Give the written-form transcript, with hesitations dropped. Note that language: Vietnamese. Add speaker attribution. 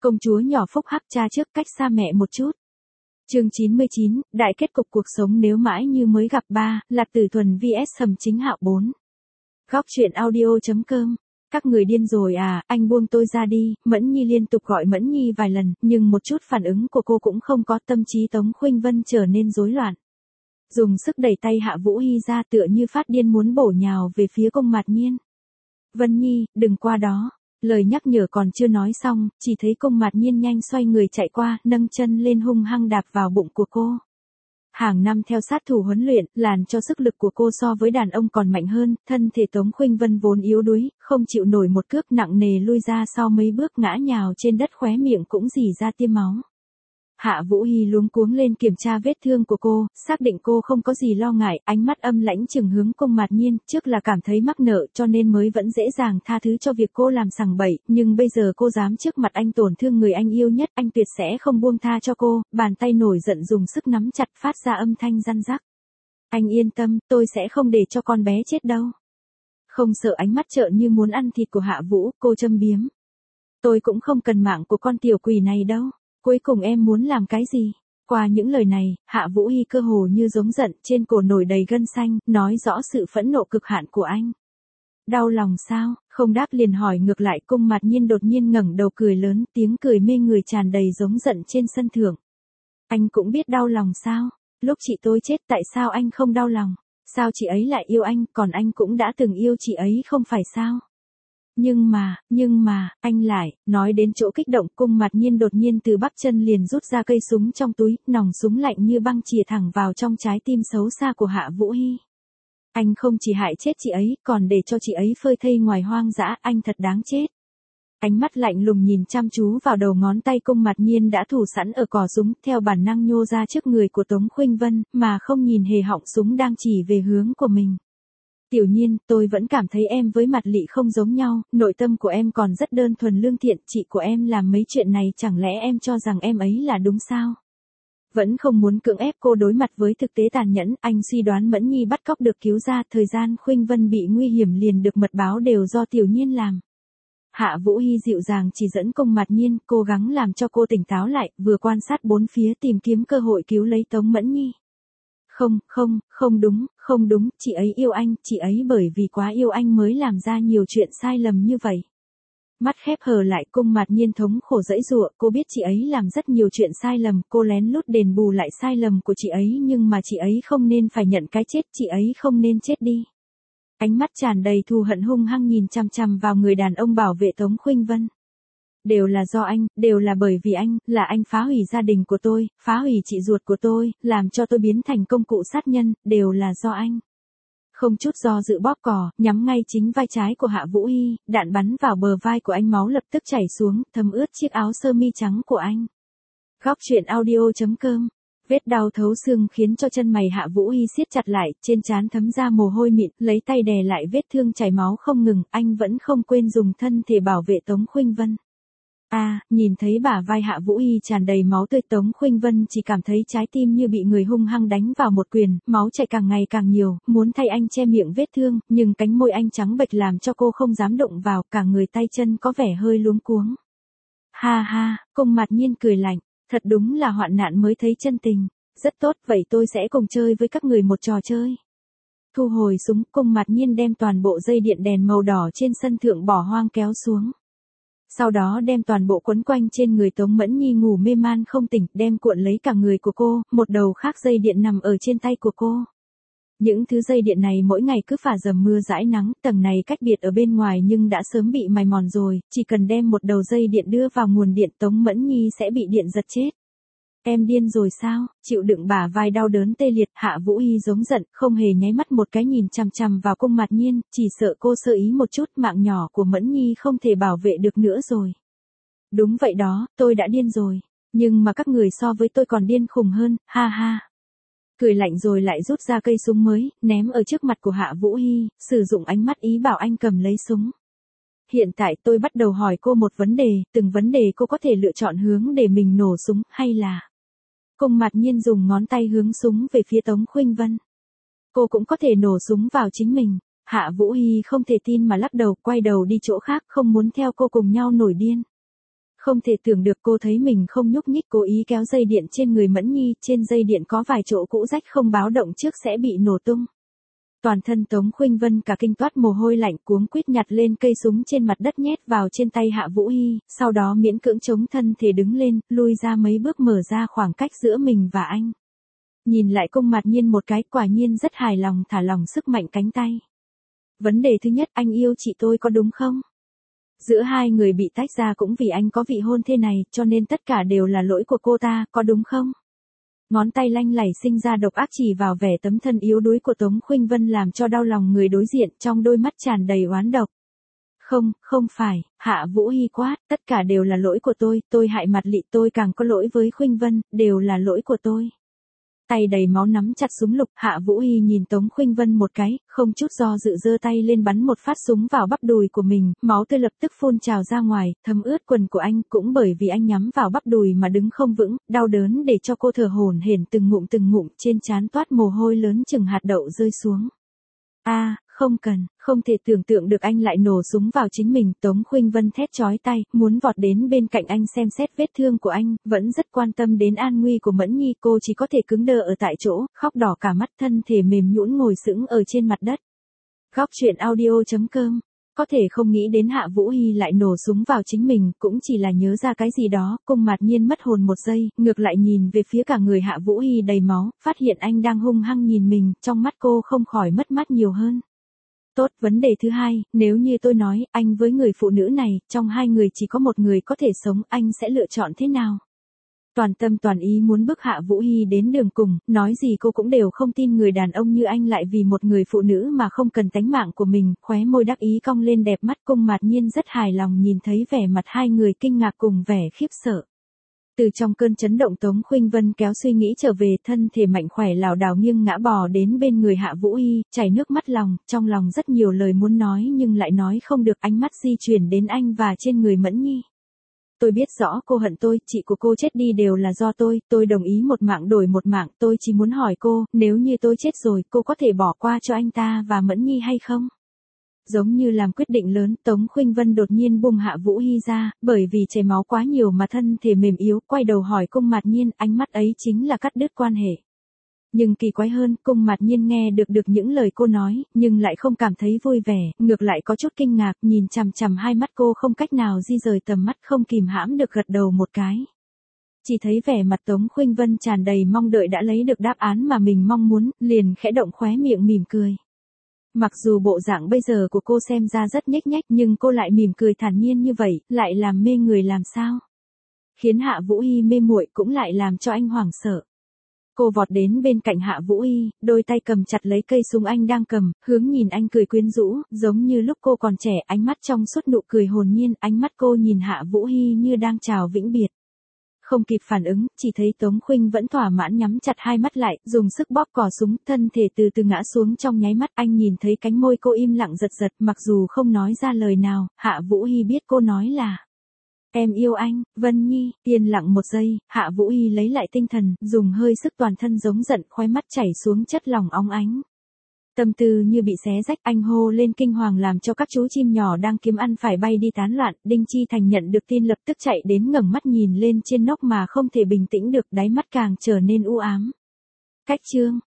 Speaker 1: Công chúa nhỏ phúc hắc cha trước cách xa mẹ một chút. Chương 99, đại kết cục cuộc sống nếu mãi như mới gặp ba, Lạc Tử Thuần vs Sầm Chính Hạo 4. Góc truyện audio.com. Các người điên rồi à, anh buông tôi ra đi, Mẫn Nhi liên tục gọi Mẫn Nhi vài lần, nhưng một chút phản ứng của cô cũng không có, tâm trí Tống Khuynh Vân trở nên rối loạn. Dùng sức đẩy tay Hạ Vũ Hy ra tựa như phát điên muốn bổ nhào về phía Cung Mạt Nhiên. Vân Nhi, đừng qua đó. Lời nhắc nhở còn chưa nói xong, chỉ thấy Cung Mạt Nhiên nhanh xoay người chạy qua, nâng chân lên hung hăng đạp vào bụng của cô. Hàng năm theo sát thủ huấn luyện, làm cho sức lực của cô so với đàn ông còn mạnh hơn, thân thể Tống Khuynh Vân vốn yếu đuối, không chịu nổi một cước nặng nề lui ra sau mấy bước ngã nhào trên đất, khóe miệng cũng rỉ ra tiêm máu. Hạ Vũ Hy luống cuống lên kiểm tra vết thương của cô, xác định cô không có gì lo ngại, ánh mắt âm lãnh chừng hướng Cung Mạt Nhiên, trước là cảm thấy mắc nợ cho nên mới vẫn dễ dàng tha thứ cho việc cô làm sằng bậy, nhưng bây giờ cô dám trước mặt anh tổn thương người anh yêu nhất, anh tuyệt sẽ không buông tha cho cô, bàn tay nổi giận dùng sức nắm chặt phát ra âm thanh răn rắc. Anh yên tâm, tôi sẽ không để cho con bé chết đâu. Không sợ ánh mắt trợn như muốn ăn thịt của Hạ Vũ, cô châm biếm. Tôi cũng không cần mạng của con tiểu quỷ này đâu. Cuối cùng em muốn làm cái gì? Qua những lời này, Hạ Vũ Hy cơ hồ như giống giận, trên cổ nổi đầy gân xanh, nói rõ sự phẫn nộ cực hạn của anh. Đau lòng sao? Không đáp liền hỏi ngược lại. Cung Mạt Nhiên đột nhiên ngẩng đầu cười lớn, tiếng cười mê người tràn đầy giống giận trên sân thượng. Anh cũng biết đau lòng sao? Lúc chị tôi chết tại sao anh không đau lòng? Sao chị ấy lại yêu anh, còn anh cũng đã từng yêu chị ấy không phải sao? Nhưng mà, anh lại, nói đến chỗ kích động, Cung Mạt Nhiên đột nhiên từ bắp chân liền rút ra cây súng trong túi, nòng súng lạnh như băng chĩa thẳng vào trong trái tim xấu xa của Hạ Vũ Hy. Anh không chỉ hại chết chị ấy, còn để cho chị ấy phơi thây ngoài hoang dã, anh thật đáng chết. Ánh mắt lạnh lùng nhìn chăm chú vào đầu ngón tay Cung Mạt Nhiên đã thủ sẵn ở cò súng, theo bản năng nhô ra trước người của Tống Khuynh Vân, mà không nhìn hề họng súng đang chỉ về hướng của mình. Tiểu Nhiên, tôi vẫn cảm thấy em với Mạt Lị không giống nhau, nội tâm của em còn rất đơn thuần lương thiện, chị của em làm mấy chuyện này chẳng lẽ em cho rằng em ấy là đúng sao? Vẫn không muốn cưỡng ép cô đối mặt với thực tế tàn nhẫn, anh suy đoán Mẫn Nhi bắt cóc được cứu ra, thời gian Khuynh Vân bị nguy hiểm liền được mật báo đều do Tiểu Nhiên làm. Hạ Vũ Hy dịu dàng chỉ dẫn Cung Mạt Nhiên, cố gắng làm cho cô tỉnh táo lại, vừa quan sát bốn phía tìm kiếm cơ hội cứu lấy Tống Mẫn Nhi. Không đúng, chị ấy yêu anh, chị ấy bởi vì quá yêu anh mới làm ra nhiều chuyện sai lầm như vậy. Mắt khép hờ lại, Cung Mạt Nhiên thống khổ giãy giụa, cô biết chị ấy làm rất nhiều chuyện sai lầm, cô lén lút đền bù lại sai lầm của chị ấy, nhưng mà chị ấy không nên phải nhận cái chết, chị ấy không nên chết đi. Ánh mắt tràn đầy thù hận hung hăng nhìn chằm chằm vào người đàn ông bảo vệ Tống Khuynh Vân. Đều là do anh, đều là bởi vì anh, là anh phá hủy gia đình của tôi, phá hủy chị ruột của tôi, làm cho tôi biến thành công cụ sát nhân, đều là do anh. Không chút do dự bóp cò, nhắm ngay chính vai trái của Hạ Vũ Hy, đạn bắn vào bờ vai của anh, máu lập tức chảy xuống, thấm ướt chiếc áo sơ mi trắng của anh. Góc truyện audio.com. Vết đau thấu xương khiến cho chân mày Hạ Vũ Hy siết chặt lại, trên trán thấm ra mồ hôi mịn, lấy tay đè lại vết thương chảy máu không ngừng, anh vẫn không quên dùng thân thể bảo vệ Tống Khuynh Vân. Nhìn thấy bả vai Hạ Vũ Hy tràn đầy máu tươi, Tống Khuynh Vân chỉ cảm thấy trái tim như bị người hung hăng đánh vào một quyền, máu chảy càng ngày càng nhiều, muốn thay anh che miệng vết thương, nhưng cánh môi anh trắng bệch làm cho cô không dám động vào, cả người tay chân có vẻ hơi luống cuống. Ha, Cung Mạt Nhiên cười lạnh, thật đúng là hoạn nạn mới thấy chân tình, rất tốt, vậy tôi sẽ cùng chơi với các người một trò chơi. Thu hồi súng, Cung Mạt Nhiên đem toàn bộ dây điện đèn màu đỏ trên sân thượng bỏ hoang kéo xuống. Sau đó đem toàn bộ quấn quanh trên người Tống Mẫn Nhi ngủ mê man không tỉnh, đem cuộn lấy cả người của cô, một đầu khác dây điện nằm ở trên tay của cô. Những thứ dây điện này mỗi ngày cứ phả dầm mưa dãi nắng, tầng này cách biệt ở bên ngoài nhưng đã sớm bị mài mòn rồi, chỉ cần đem một đầu dây điện đưa vào nguồn điện Tống Mẫn Nhi sẽ bị điện giật chết. Em điên rồi sao? Chịu đựng bả vai đau đớn tê liệt, Hạ Vũ Hy giống giận, không hề nháy mắt một cái nhìn chằm chằm vào Cung Mạt Nhiên, chỉ sợ cô sơ ý một chút, mạng nhỏ của Mẫn Nhi không thể bảo vệ được nữa rồi. Đúng vậy đó, tôi đã điên rồi, nhưng mà các người so với tôi còn điên khùng hơn, ha. Cười lạnh rồi lại rút ra cây súng mới, ném ở trước mặt của Hạ Vũ Hy, sử dụng ánh mắt ý bảo anh cầm lấy súng. Hiện tại tôi bắt đầu hỏi cô một vấn đề, từng vấn đề cô có thể lựa chọn hướng để mình nổ súng, hay là... Cung Mạt Nhiên dùng ngón tay hướng súng về phía Tống Khuynh Vân. Cô cũng có thể nổ súng vào chính mình. Hạ Vũ Hy không thể tin mà lắc đầu, quay đầu đi chỗ khác, không muốn theo cô cùng nhau nổi điên. Không thể tưởng được, cô thấy mình không nhúc nhích, cố ý kéo dây điện trên người Mẫn Nhi, trên dây điện có vài chỗ cũ rách không báo động trước sẽ bị nổ tung. Toàn thân Tống Khuynh Vân cả kinh toát mồ hôi lạnh, cuống quýt nhặt lên cây súng trên mặt đất nhét vào trên tay Hạ Vũ Hi, sau đó miễn cưỡng chống thân thể đứng lên, lui ra mấy bước mở ra khoảng cách giữa mình và anh. Nhìn lại Cung Mạt Nhiên một cái, quả nhiên rất hài lòng, thả lỏng sức mạnh cánh tay. Vấn đề thứ nhất, anh yêu chị tôi có đúng không? Giữa hai người bị tách ra cũng vì anh có vị hôn thê này, cho nên tất cả đều là lỗi của cô ta, có đúng không? Ngón tay lanh lảy sinh ra độc ác chỉ vào vẻ tấm thân yếu đuối của Tống Khuynh Vân làm cho đau lòng người đối diện, trong đôi mắt tràn đầy oán độc. Không, không phải, Hạ Vũ Hi quát, tất cả đều là lỗi của tôi hại Mặt Lị, tôi càng có lỗi với Khuynh Vân, đều là lỗi của tôi. Tay đầy máu nắm chặt súng lục, Hạ Vũ Hi nhìn Tống Khuynh Vân một cái, không chút do dự giơ tay lên bắn một phát súng vào bắp đùi của mình, máu tươi lập tức phun trào ra ngoài, thấm ướt quần của anh, cũng bởi vì anh nhắm vào bắp đùi mà đứng không vững, đau đớn để cho cô thở hổn hển từng ngụm, trên trán toát mồ hôi lớn chừng hạt đậu rơi xuống. Không cần, không thể tưởng tượng được anh lại nổ súng vào chính mình, Tống Khuynh Vân thét chói tay, muốn vọt đến bên cạnh anh xem xét vết thương của anh, vẫn rất quan tâm đến an nguy của Mẫn Nhi, cô chỉ có thể cứng đờ ở tại chỗ, khóc đỏ cả mắt, thân thể mềm nhũn ngồi sững ở trên mặt đất. Góc truyện audio.com. Có thể không nghĩ đến Hạ Vũ Hi lại nổ súng vào chính mình, cũng chỉ là nhớ ra cái gì đó, Cung Mạt Nhiên mất hồn một giây, ngược lại nhìn về phía cả người Hạ Vũ Hi đầy máu, phát hiện anh đang hung hăng nhìn mình, trong mắt cô không khỏi mất mát nhiều hơn. Tốt, vấn đề thứ hai, nếu như tôi nói, anh với người phụ nữ này, trong hai người chỉ có một người có thể sống, anh sẽ lựa chọn thế nào? Toàn tâm toàn ý muốn bức Hạ Vũ Hi đến đường cùng, nói gì cô cũng đều không tin người đàn ông như anh lại vì một người phụ nữ mà không cần tánh mạng của mình, khóe môi đắc ý cong lên đẹp mắt. Cung Mạt Nhiên rất hài lòng nhìn thấy vẻ mặt hai người kinh ngạc cùng vẻ khiếp sợ. Từ trong cơn chấn động Tống Khuynh Vân kéo suy nghĩ trở về, thân thể mạnh khỏe lảo đảo nghiêng ngã bò đến bên người Hạ Vũ Hi, chảy nước mắt lòng, trong lòng rất nhiều lời muốn nói nhưng lại nói không được, ánh mắt di chuyển đến anh và trên người Mẫn Nhi. Tôi biết rõ cô hận tôi, chị của cô chết đi đều là do tôi đồng ý một mạng đổi một mạng, tôi chỉ muốn hỏi cô, nếu như tôi chết rồi, cô có thể bỏ qua cho anh ta và Mẫn Nhi hay không? Giống như làm quyết định lớn, Tống Khuynh Vân đột nhiên buông Hạ Vũ Hi ra, bởi vì chảy máu quá nhiều mà thân thể mềm yếu, quay đầu hỏi Cung Mạt Nhiên, ánh mắt ấy chính là cắt đứt quan hệ. Nhưng kỳ quái hơn, Cung Mạt Nhiên nghe được những lời cô nói, nhưng lại không cảm thấy vui vẻ, ngược lại có chút kinh ngạc, nhìn chằm chằm hai mắt cô không cách nào di rời tầm mắt, không kìm hãm được gật đầu một cái. Chỉ thấy vẻ mặt Tống Khuynh Vân tràn đầy mong đợi đã lấy được đáp án mà mình mong muốn, liền khẽ động khóe miệng mỉm cười. Mặc dù bộ dạng bây giờ của cô xem ra rất nhếch nhách nhưng cô lại mỉm cười thản nhiên như vậy, lại làm mê người làm sao? Khiến Hạ Vũ Hi mê muội cũng lại làm cho anh hoảng sợ. Cô vọt đến bên cạnh Hạ Vũ Hi, đôi tay cầm chặt lấy cây súng anh đang cầm, hướng nhìn anh cười quyến rũ, giống như lúc cô còn trẻ, ánh mắt trong suốt nụ cười hồn nhiên, ánh mắt cô nhìn Hạ Vũ Hi như đang chào vĩnh biệt. Không kịp phản ứng, chỉ thấy Tống Khuynh vẫn thỏa mãn nhắm chặt hai mắt lại, dùng sức bóp cò súng, thân thể từ từ ngã xuống trong nháy mắt, anh nhìn thấy cánh môi cô im lặng giật giật, mặc dù không nói ra lời nào, Hạ Vũ Hi biết cô nói là em yêu anh, Vân Nhi. Yên lặng một giây, Hạ Vũ Hi lấy lại tinh thần, dùng hơi sức toàn thân giống giận, khóe mắt chảy xuống chất lỏng óng ánh. Tâm tư như bị xé rách, anh hô lên kinh hoàng làm cho các chú chim nhỏ đang kiếm ăn phải bay đi tán loạn. Đinh Chi Thành nhận được tin lập tức chạy đến ngẩng mắt nhìn lên trên nóc mà không thể bình tĩnh được, đáy mắt càng trở nên u ám. Cách chương